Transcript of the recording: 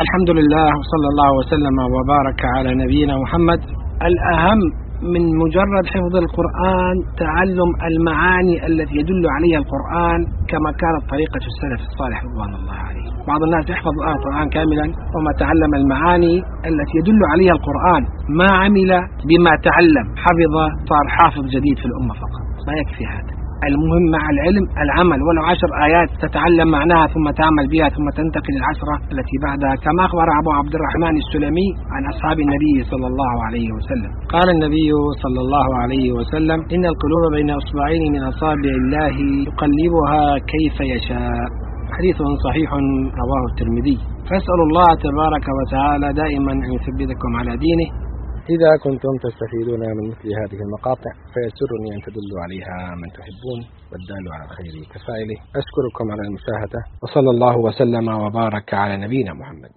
الحمد لله وصلى الله وسلم وبارك على نبينا محمد. الأهم من مجرد حفظ القرآن تعلم المعاني التي يدل عليها القرآن كما كانت طريقة السلف الصالح رضوان الله عليه. بعض الناس يحفظ القرآن كاملا وما تعلم المعاني التي يدل عليها القرآن، ما عمل بما تعلم، حفظ صار حافظ جديد في الأمة فقط. ما يكفي هذا، المهم مع العلم العمل، ولو 10 آيات تتعلم معناها ثم تعمل بها ثم تنتقل للعشرة التي بعدها، كما أخبر أبو عبد الرحمن السلمي عن أصحاب النبي صلى الله عليه وسلم. قال النبي صلى الله عليه وسلم: إن القلوب بين أصبعين من أصابع الله يقلبها كيف يشاء. حديث صحيح رواه الترمذي. فاسأل الله تبارك وتعالى دائما أن يثبتكم على دينه. إذا كنتم تستفيدون من مثل هذه المقاطع فيسرني أن تدلوا عليها من تحبون، والدال على الخير كفاعله. أشكركم على المشاهدة، وصلى الله وسلم وبارك على نبينا محمد.